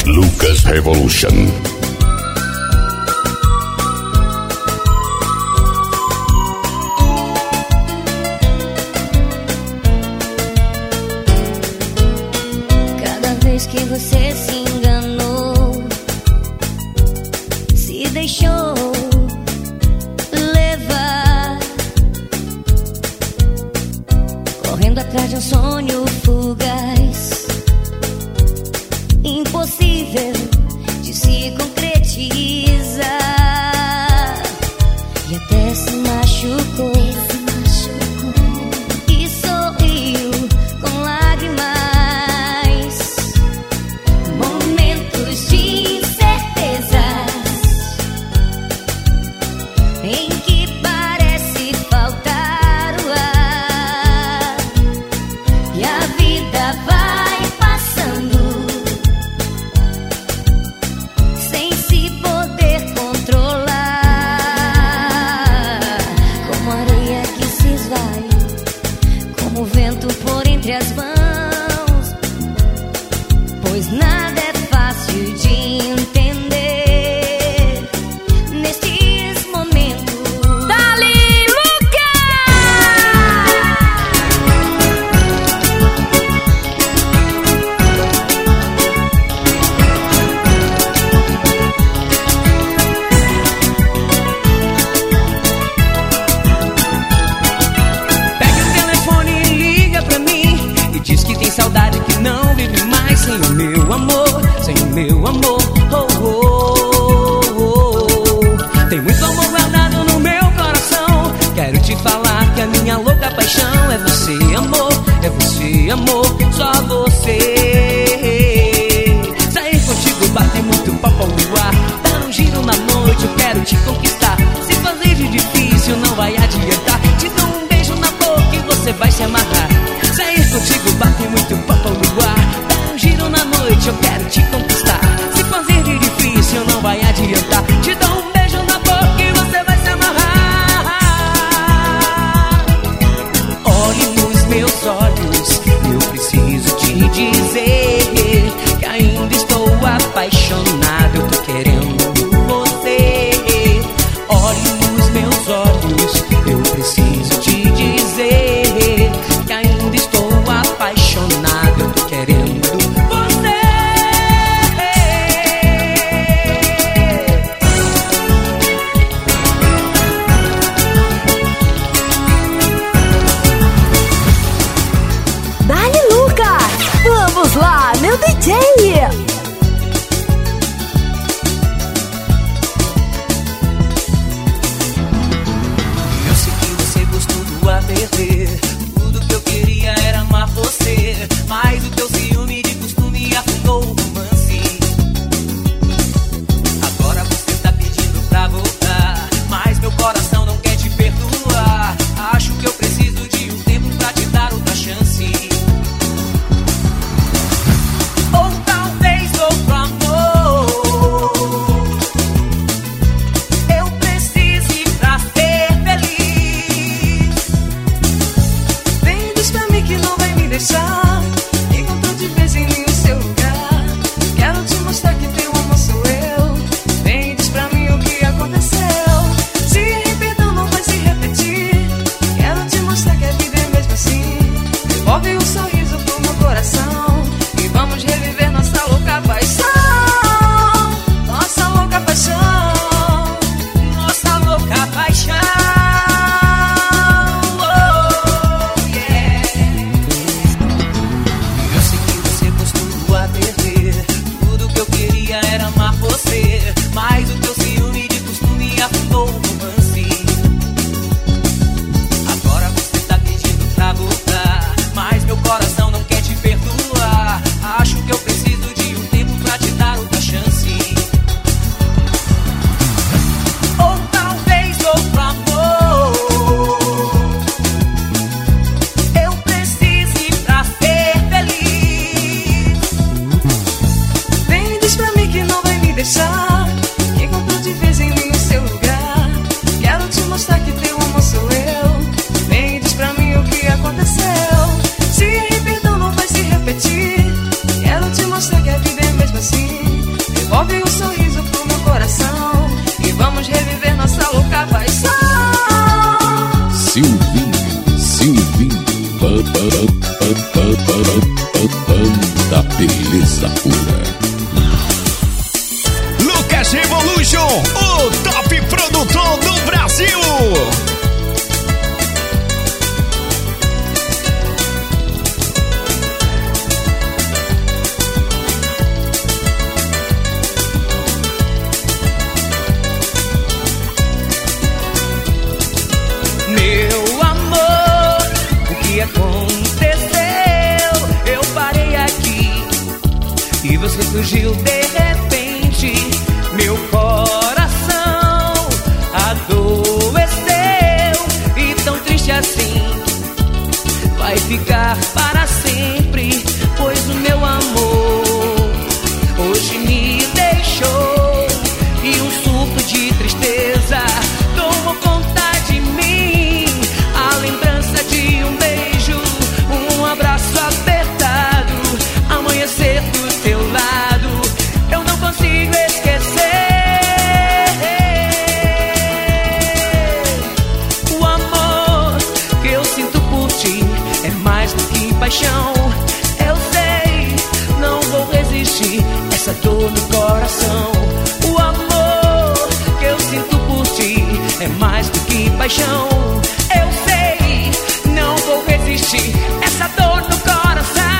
Lucas Revolution. Cada vez que você se enganou, se deixou levar, correndo atrás de um sonho fugaz, impossível de se concretizar, e até se machucou e sorriu com lágrimas. Momentos de incertezas em que parece faltar o ar, e a vida vai passando sem se poder controlar, como areia que se esvai, como vento por entre as mãos, pois nada é fácil de entender nestes momentos. Dali, Pega o telefone e liga pra mim e diz que tem saudade, que não vive mais sem o meu amor, sem o meu amor. Oh, oh, oh, oh. Tem muito amor guardado no meu coração. Quero te falar que a minha louca paixão é você, amor, é você, amor, só você. Sair contigo bate muito papo ao luar, dar um giro na noite, eu quero te conquistar. Se fazer de difícil não vai adiantar, te dou um beijo na boca e você vai se amarrar. Sair contigo bate muito papo ao luar, dar um giro na noite, eu quero te conquistar. Se fazer de difícil não vai adiantar, te dou um beijo na boca e você vai se amarrar. Olhe nos meus olhos, eu preciso te dizer que ainda estou apaixonado, eu tô querendo você. Olhe nos meus olhos, eu preciso te dizer que ainda estou apaixonado, eu tô querendo você. ressurgiu de repente. Meu coração adoeceu, e tão triste assim vai ficar para sempre, pois o meu amor hoje me deixou, e um surto de tristeza tomou conta de mim. A lembrança de um beijo, um abraço apertado, amanhecer do teu lado, eu não consigo esquecer. O amor que eu sinto por ti é mais do que paixão. Eu sei, não vou resistir essa dor no coração. O amor que eu sinto por ti é mais do que paixão. Eu sei, não vou resistir essa dor no coração.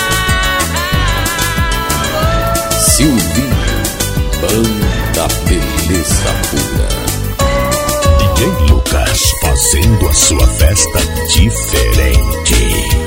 Silvinho, banda beleza pura. DJ Lucas fazendo a sua festa diferente.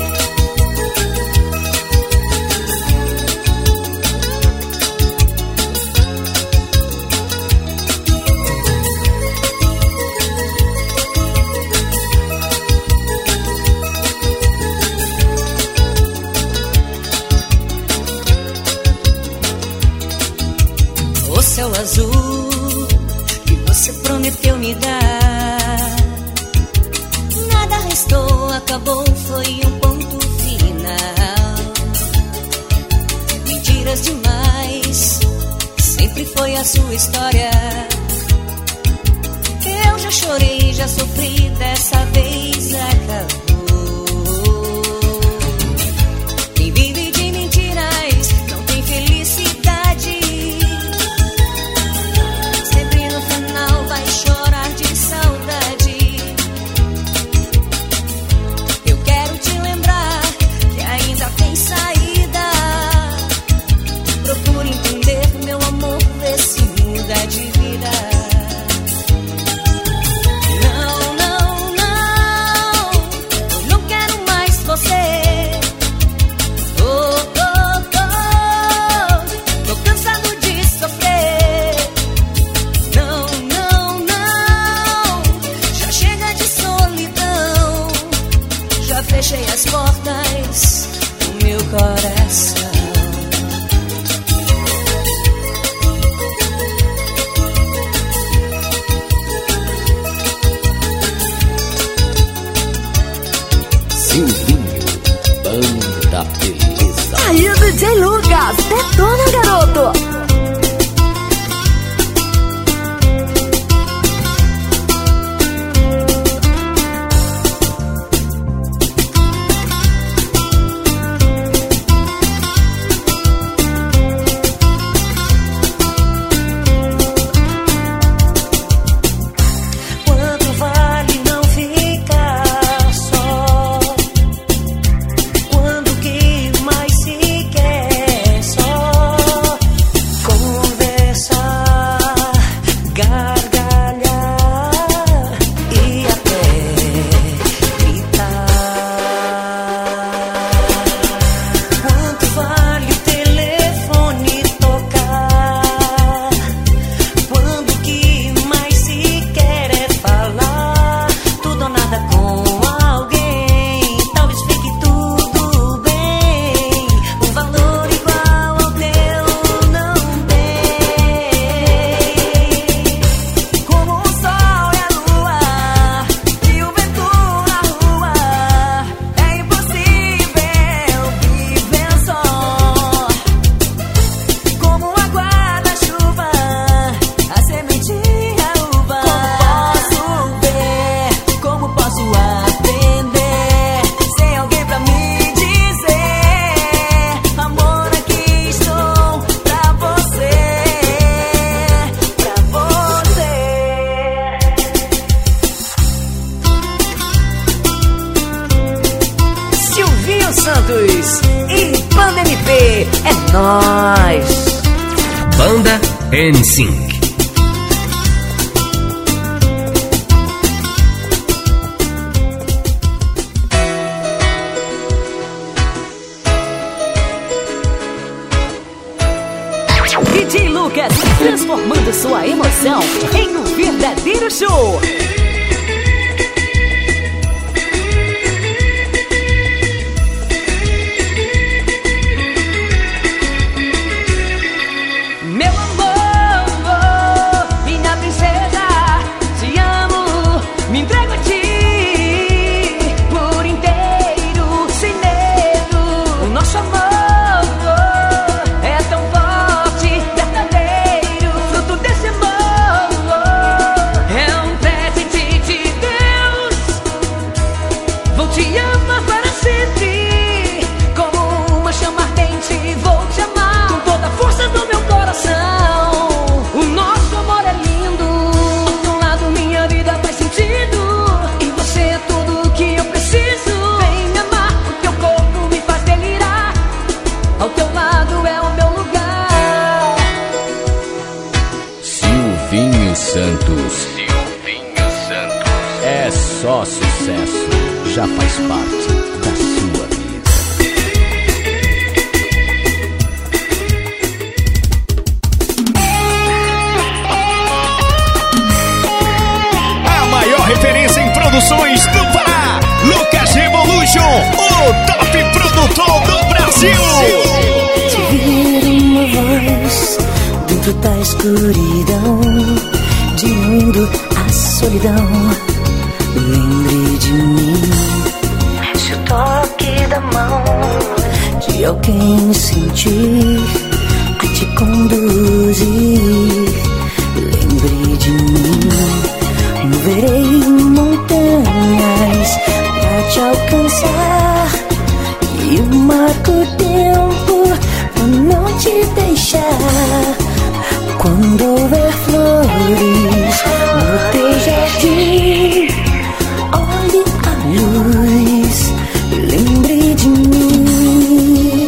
O céu azul que você prometeu me dar, nada restou, acabou, foi um ponto final. Mentiras demais, sempre foi a sua história. Eu já chorei, já sofri, dessa vez acabou. Quem vive de mentiras não tem felicidade, sempre no final vai chorar de saudade. Eu quero te lembrar que ainda tem saída. Procure entender, meu amor, vê se muda de vida. Não, não, não, eu não quero mais você. Tô cansado de sofrer. Não, não, não, já chega de solidão. Já fechei as portas do meu coração. Silvinho, banda beleza. Aí o DJ Lucas, detona, garoto! Quanto vale não ficar só? Quando que mais se quer só conversar, gargalhar e até gritar? Quanto vale o telefone tocar? Quando que mais se quer é falar tudo ou nada com alguém? Talvez fique tudo bem, um valor igual ao teu não tem. Como o sol e a lua e o vento na rua, é impossível viver só. Como a guarda-chuva, a semente e a uva. Como posso aprender sem alguém pra me dizer: amor, aqui estou pra você, pra você. Silvinho Santos e Banda MP, é nóis! Banda NSYNC. DJ Lucas, transformando sua emoção em um verdadeiro show. Meu amor, minha princesa, te amo, me entrego a ti por inteiro, sem medo. O nosso amor é tão forte, verdadeiro, fruto desse amor. É um presente de Deus. Vou te amar para sempre, como uma chama ardente. Vou te amar com toda a força do meu coração. O nosso amor é lindo, de um lado minha vida faz sentido, e você é tudo o que eu preciso. Vem me amar, o teu corpo me faz delirar, ao teu lado é o meu lugar. Silvinho Santos. É só sucesso, já faz parte da sua vida. A maior referência em produções do Pará, Lucas Revolution, o top produtor do Brasil. Te ouvir uma voz dentro da escuridão, diminuindo a solidão. Lembre de mim, mexe o toque da mão de alguém sentir a te conduzir. Lembre de mim, moverei montanhas pra te alcançar, e marco o tempo pra não te deixar. Quando houver flores no teu jardim, olhe a luz, lembre de mim.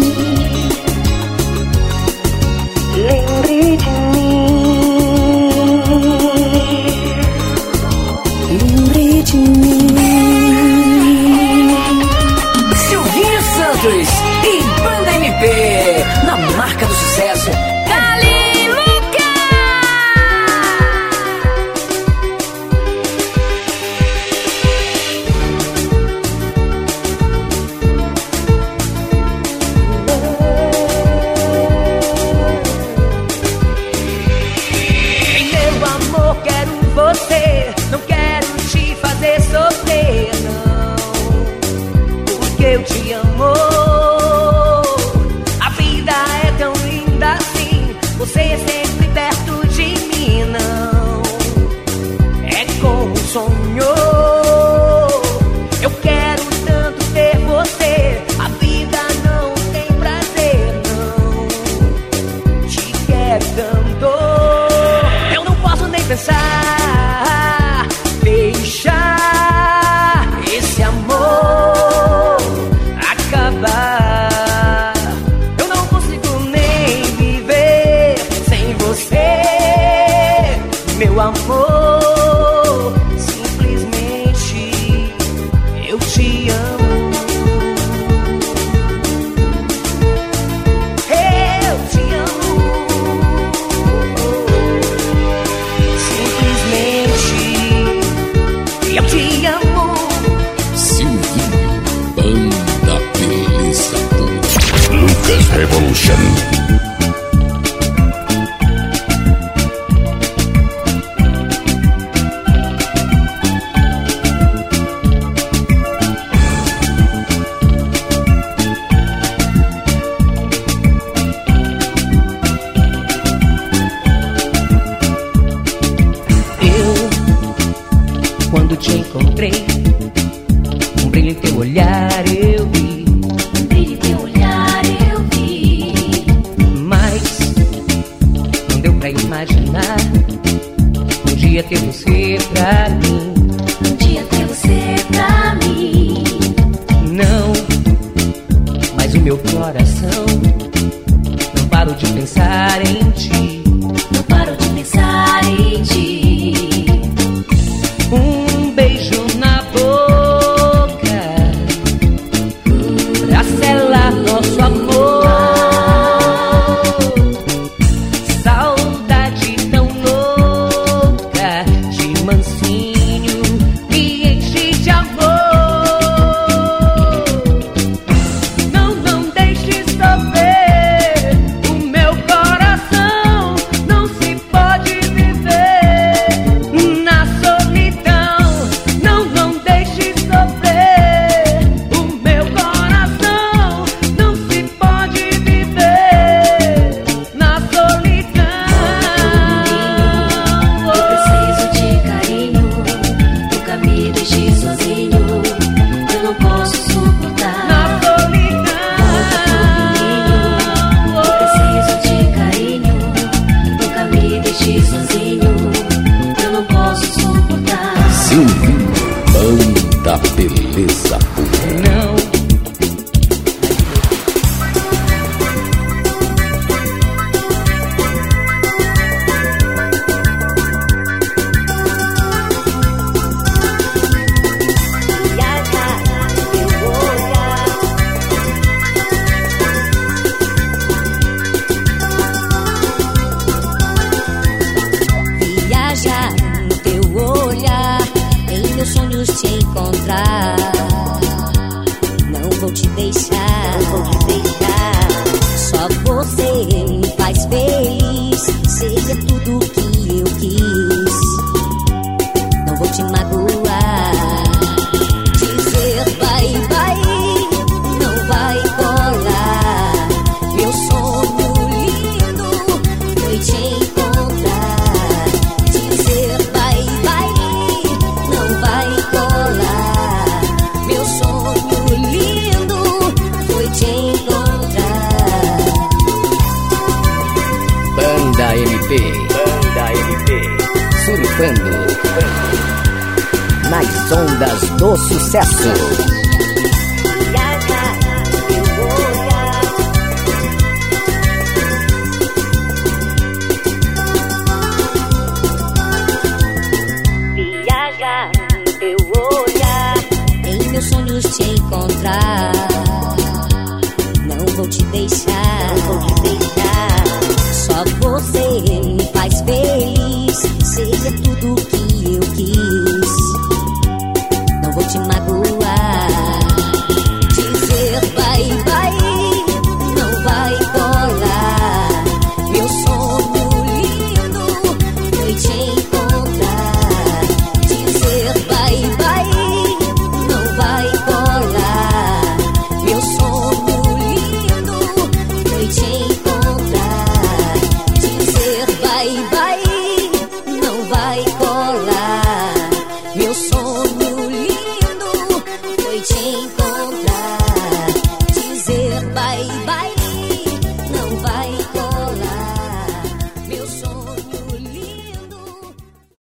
Lembre de mim. Lembre de mim. Silvinho Santos e Banda MP, na marca do sucesso. Não quero te fazer sofrer, não, porque eu te amo. A vida é tão linda assim, você é sempre perto de mim, não. É como um sonho, eu quero tanto ter você. A vida não tem prazer, não. Te quero tanto, eu não posso nem pensar deixar esse amor acabar. Eu não consigo nem viver sem você, meu amor. Simplesmente eu te amo. Eu te amo. Simplesmente eu te amo. Silvinho, Banda Beleza Pura. Lucas Revolution. Quando te encontrei, um brilho em teu olhar eu vi. Um brilho em teu olhar eu vi. Mas não deu pra imaginar um dia ter você pra mim. Um dia ter você pra mim. Não, mas o meu coração não parou de pensar em ti. Não paro de pensar em ti. Um beijo na boca pra selar nosso amor. sonhos te encontrar. Não vou te deixar, só você me faz feliz. Seja tudo o que eu quis. Não vou te magoar. Dizer vai, vai, não vai colar. Meu sonho lindo foi te encontrar. Dizer vai, vai, não vai colar. Meu sonho lindo foi te encontrar. Banda MP, surfando nas ondas do sucesso.